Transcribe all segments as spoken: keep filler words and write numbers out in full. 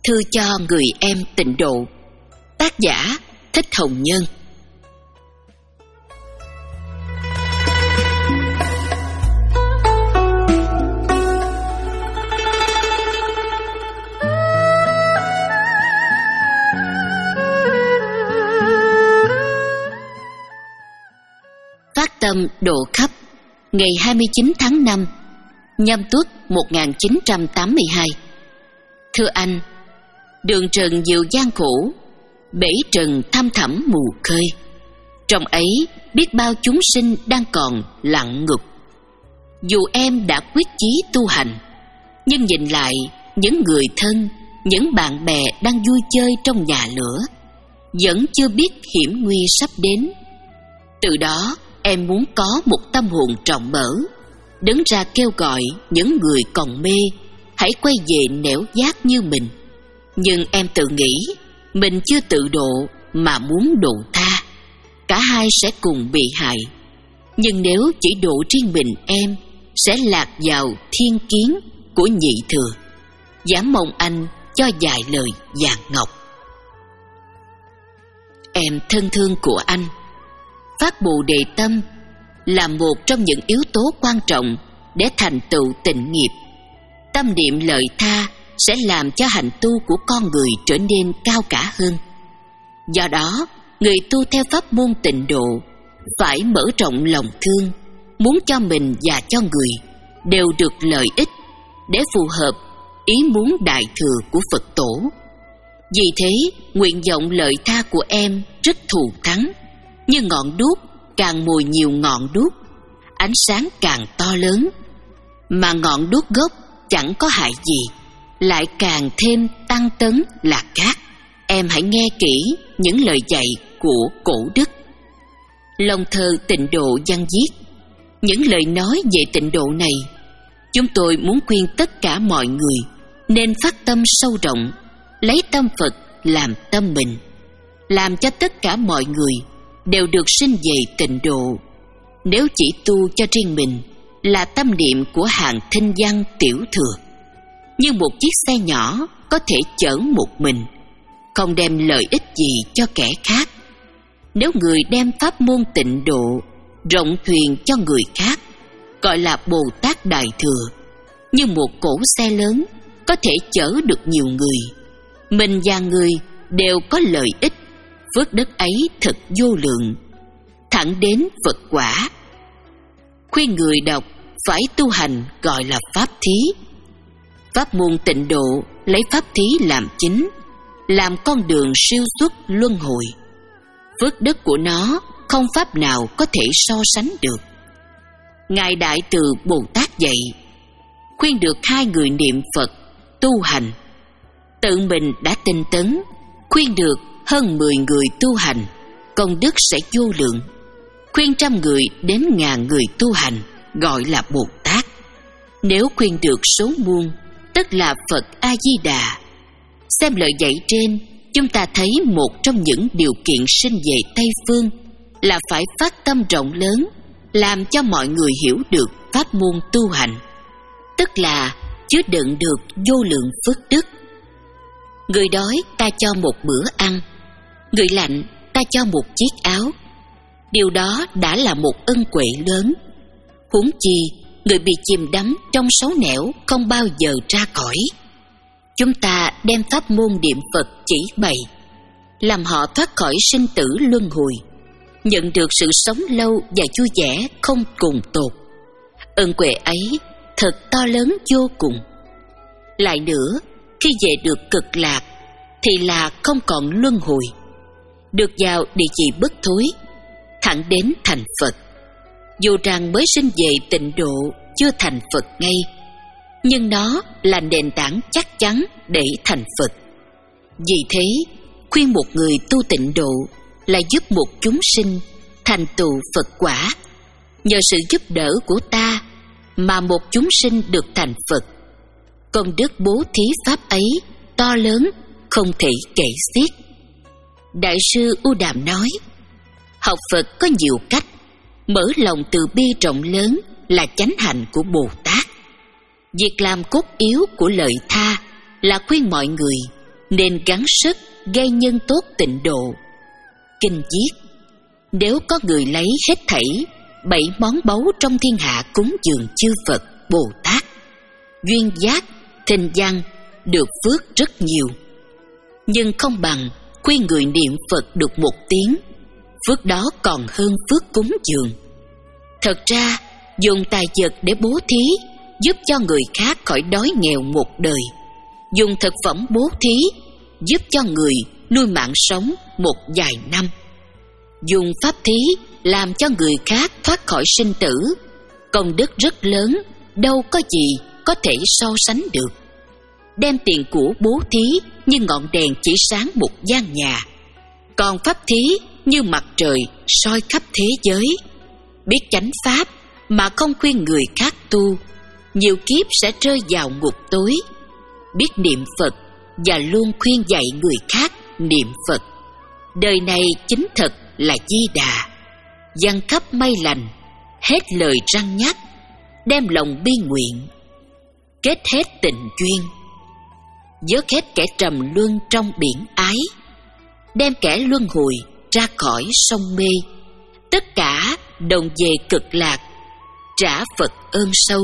Thư cho người em tịnh độ. Tác giả Thích Hồng Nhân. Phát tâm độ khắp ngày hai mươi chín tháng năm Nhâm Tuất một nghìn chín trăm tám mươi hai. Thưa anh, đường trần nhiều gian khổ, bể trần thăm thẳm mù khơi. Trong ấy biết bao chúng sinh đang còn lặng ngục. Dù em đã quyết chí tu hành, nhưng nhìn lại những người thân, những bạn bè đang vui chơi trong nhà lửa, vẫn chưa biết hiểm nguy sắp đến. Từ đó em muốn có một tâm hồn rộng mở, đứng ra kêu gọi những người còn mê hãy quay về nẻo giác như mình. Nhưng em tự nghĩ mình chưa tự độ mà muốn độ tha, cả hai sẽ cùng bị hại. Nhưng nếu chỉ độ riêng mình em, sẽ lạc vào thiên kiến của nhị thừa. Dám mong anh cho vài lời vàng ngọc. Em thân thương của anh, phát Bồ Đề tâm là một trong những yếu tố quan trọng để thành tựu tịnh nghiệp. Tâm niệm lợi tha sẽ làm cho hành tu của con người trở nên cao cả hơn. Do đó, người tu theo pháp môn tịnh độ phải mở rộng lòng thương, muốn cho mình và cho người đều được lợi ích, để phù hợp ý muốn đại thừa của Phật tổ. Vì thế, nguyện vọng lợi tha của em rất thù thắng, như ngọn đuốc càng mồi nhiều ngọn đuốc, ánh sáng càng to lớn. Mà ngọn đuốc gốc chẳng có hại gì, lại càng thêm tăng tấn là cát. Em hãy nghe kỹ những lời dạy của cổ đức. Lòng thơ tịnh độ văn viết. Những lời nói về tịnh độ này, chúng tôi muốn khuyên tất cả mọi người nên phát tâm sâu rộng, lấy tâm Phật làm tâm mình, làm cho tất cả mọi người đều được sinh về tịnh độ. Nếu chỉ tu cho riêng mình là tâm niệm của hạng thinh văn tiểu thừa, như một chiếc xe nhỏ có thể chở một mình, không đem lợi ích gì cho kẻ khác. Nếu người đem pháp môn tịnh độ rộng thuyền cho người khác, gọi là Bồ Tát Đại Thừa, như một cỗ xe lớn có thể chở được nhiều người, mình và người đều có lợi ích. Phước đức ấy thật vô lượng, thẳng đến Phật quả. Khuyên người đọc phải tu hành gọi là pháp thí. Pháp môn tịnh độ lấy pháp thí làm chính, làm con đường siêu xuất luân hồi. Phước đức của nó không pháp nào có thể so sánh được. Ngài Đại Từ Bồ Tát dạy, khuyên được hai người niệm Phật tu hành, tự mình đã tinh tấn, khuyên được hơn mười người tu hành, công đức sẽ vô lượng. Khuyên trăm người đến ngàn người tu hành, gọi là Bồ Tát. Nếu khuyên được số muôn, tức là Phật A-di-đà. Xem lời dạy trên, chúng ta thấy một trong những điều kiện sinh về Tây Phương là phải phát tâm rộng lớn, làm cho mọi người hiểu được pháp môn tu hành, tức là chứa đựng được vô lượng phước đức. Người đói ta cho một bữa ăn, người lạnh ta cho một chiếc áo. Điều đó đã là một ân huệ lớn. Huống chi người bị chìm đắm trong xấu nẻo không bao giờ ra khỏi. Chúng ta đem pháp môn niệm Phật chỉ bày, làm họ thoát khỏi sinh tử luân hồi, nhận được sự sống lâu và vui vẻ không cùng tột. Ân huệ ấy thật to lớn vô cùng. Lại nữa, khi về được cực lạc thì là không còn luân hồi, được vào địa chỉ bất thối, thẳng đến thành Phật. Dù rằng mới sinh về tịnh độ chưa thành Phật ngay, nhưng nó là nền tảng chắc chắn để thành Phật. Vì thế, khuyên một người tu tịnh độ là giúp một chúng sinh thành tựu Phật quả. Nhờ sự giúp đỡ của ta mà một chúng sinh được thành Phật. Công đức bố thí pháp ấy to lớn, không thể kể xiết. Đại sư U Đàm nói, học Phật có nhiều cách, mở lòng từ bi rộng lớn là chánh hạnh của Bồ Tát. Việc làm cốt yếu của lợi tha là khuyên mọi người nên gắng sức gây nhân tốt tịnh độ. Kinh viết: nếu có người lấy hết thảy bảy món báu trong thiên hạ cúng dường chư Phật, Bồ Tát, duyên giác, thinh văn, được phước rất nhiều, nhưng không bằng khuyên người niệm Phật được một tiếng, phước đó còn hơn phước cúng dường. Thật ra, dùng tài vật để bố thí giúp cho người khác khỏi đói nghèo một đời, dùng thực phẩm bố thí giúp cho người nuôi mạng sống một vài năm, dùng pháp thí làm cho người khác thoát khỏi sinh tử, công đức rất lớn, đâu có gì có thể so sánh được. Đem tiền của bố thí như ngọn đèn chỉ sáng một gian nhà, còn pháp thí như mặt trời soi khắp thế giới. Biết chánh pháp mà không khuyên người khác tu, nhiều kiếp sẽ rơi vào ngục tối. Biết niệm Phật và luôn khuyên dạy người khác niệm Phật, đời này chính thật là Di Đà. Văn khắp mây lành, hết lời răng nhắc, đem lòng bi nguyện, kết hết tình duyên. Vớt hết kẻ trầm luân trong biển ái, đem kẻ luân hồi ra khỏi sông mê. Tất cả đồng về cực lạc, trả Phật ơn sâu.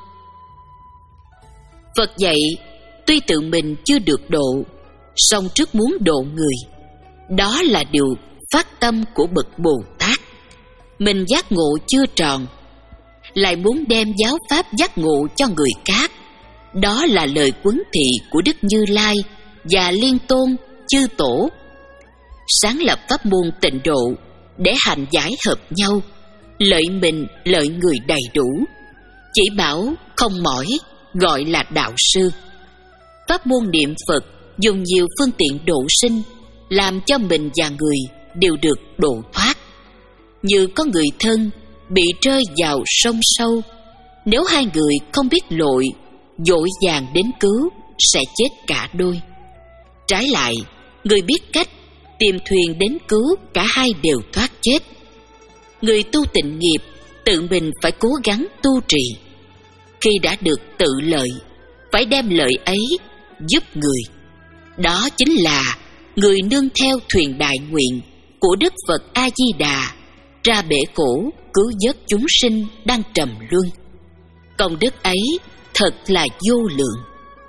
Phật dạy, tuy tự mình chưa được độ, song trước muốn độ người, đó là điều phát tâm của bậc Bồ Tát. Mình giác ngộ chưa tròn, lại muốn đem giáo pháp giác ngộ cho người khác, đó là lời huấn thị của Đức Như Lai và Liên Tôn chư tổ. Sáng lập pháp môn tịnh độ để hành giải hợp nhau, lợi mình lợi người đầy đủ. Chỉ bảo không mỏi gọi là đạo sư. Pháp môn niệm Phật dùng nhiều phương tiện độ sinh, làm cho mình và người đều được độ thoát. Như có người thân bị rơi vào sông sâu, nếu hai người không biết lội, vội vàng đến cứu sẽ chết cả đôi. Trái lại, người biết cách tìm thuyền đến cứu, cả hai đều thoát chết. Người tu tịnh nghiệp tự mình phải cố gắng tu trì. Khi đã được tự lợi, phải đem lợi ấy giúp người. Đó chính là người nương theo thuyền đại nguyện của Đức Phật A Di Đà, ra bể khổ cứu vớt chúng sinh đang trầm luân. Công đức ấy thật là vô lượng.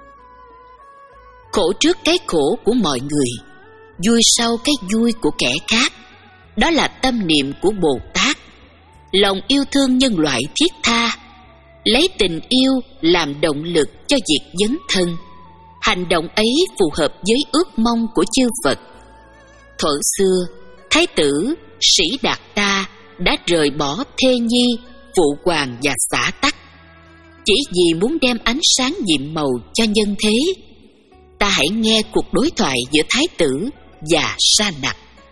Khổ trước cái khổ của mọi người, vui sau cái vui của kẻ khác, đó là tâm niệm của Bồ Tát. Lòng yêu thương nhân loại thiết tha, lấy tình yêu làm động lực cho việc dấn thân. Hành động ấy phù hợp với ước mong của chư Phật. Thuở xưa, Thái tử Sĩ Đạt Ta đã rời bỏ thê nhi, phụ hoàng và xã tắc, chỉ vì muốn đem ánh sáng nhiệm màu cho nhân thế. Ta hãy nghe cuộc đối thoại giữa Thái tử và Sa Nặc.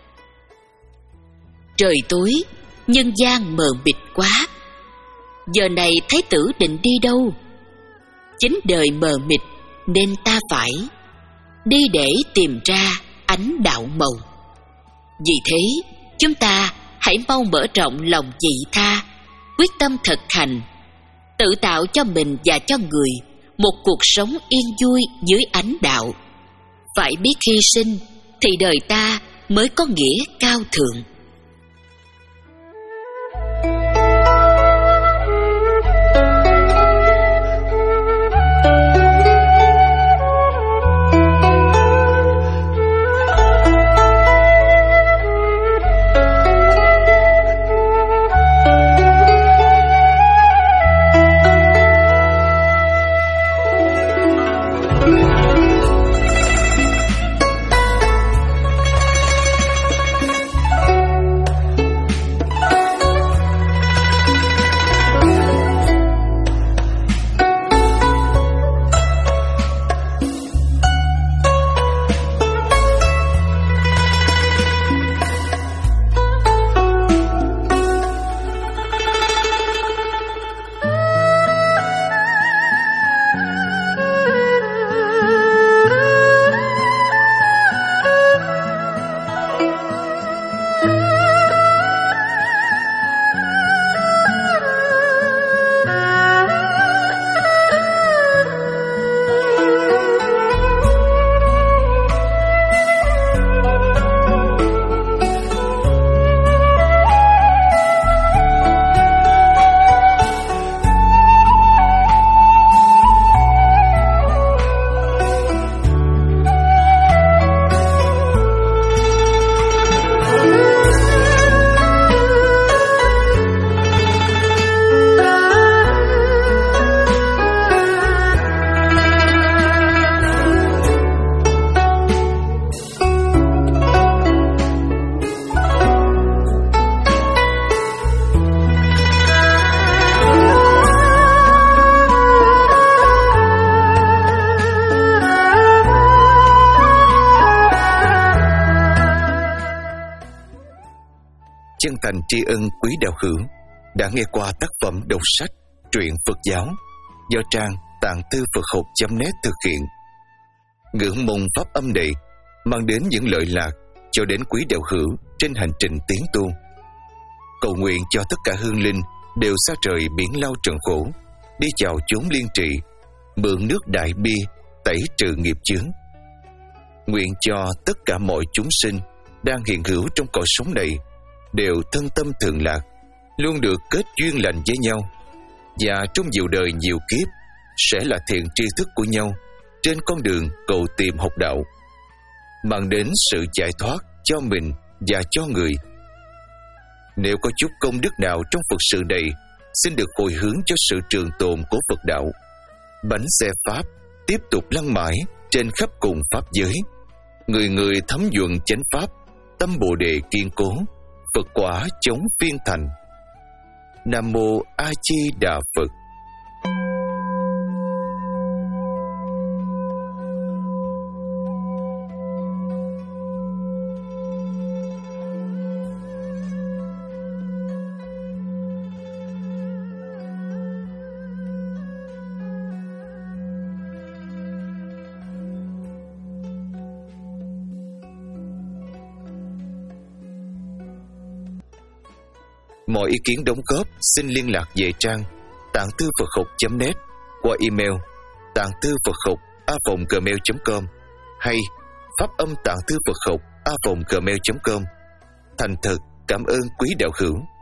Trời tối, nhân gian mờ mịt quá. Giờ này Thái tử định đi đâu? Chính đời mờ mịt nên ta phải đi để tìm ra ánh đạo màu. Vì thế, chúng ta hãy mau mở rộng lòng vị tha, quyết tâm thực hành, tự tạo cho mình và cho người một cuộc sống yên vui dưới ánh đạo. Phải biết hy sinh thì đời ta mới có nghĩa cao thượng. chân thành tri ân quý đạo hữu đã nghe qua tác phẩm đọc sách truyện Phật giáo do trang tạng thư Phật học chấm net thực hiện. Ngưỡng mong pháp âm này mang đến những lợi lạc cho đến quý đạo hữu trên hành trình tiến tu. Cầu nguyện cho tất cả hương linh đều xa trời biển lao trần khổ, đi chào chốn liên trị, mượn nước đại bi tẩy trừ nghiệp chướng. Nguyện cho tất cả mọi chúng sinh đang hiện hữu trong cõi sống này đều thân tâm thường lạc, luôn được kết duyên lành với nhau, và trong nhiều đời nhiều kiếp sẽ là thiện tri thức của nhau trên con đường cầu tìm học đạo, mang đến sự giải thoát cho mình và cho người. Nếu có chút công đức nào trong Phật sự này, xin được hồi hướng cho sự trường tồn của Phật đạo. Bánh xe Pháp tiếp tục lăn mãi trên khắp cùng Pháp giới, người người thấm nhuận chánh Pháp, tâm Bồ Đề kiên cố, Phật quả chống phiên thành. Nam Mô A Di Đà Phật. Mọi ý kiến đóng góp xin liên lạc về trang tạng thư Phật học chấm net qua email tạng thư Phật học a còng gmail chấm com hay pháp âm tạng thư Phật học a còng gmail chấm com. Thành thật cảm ơn quý đạo hữu.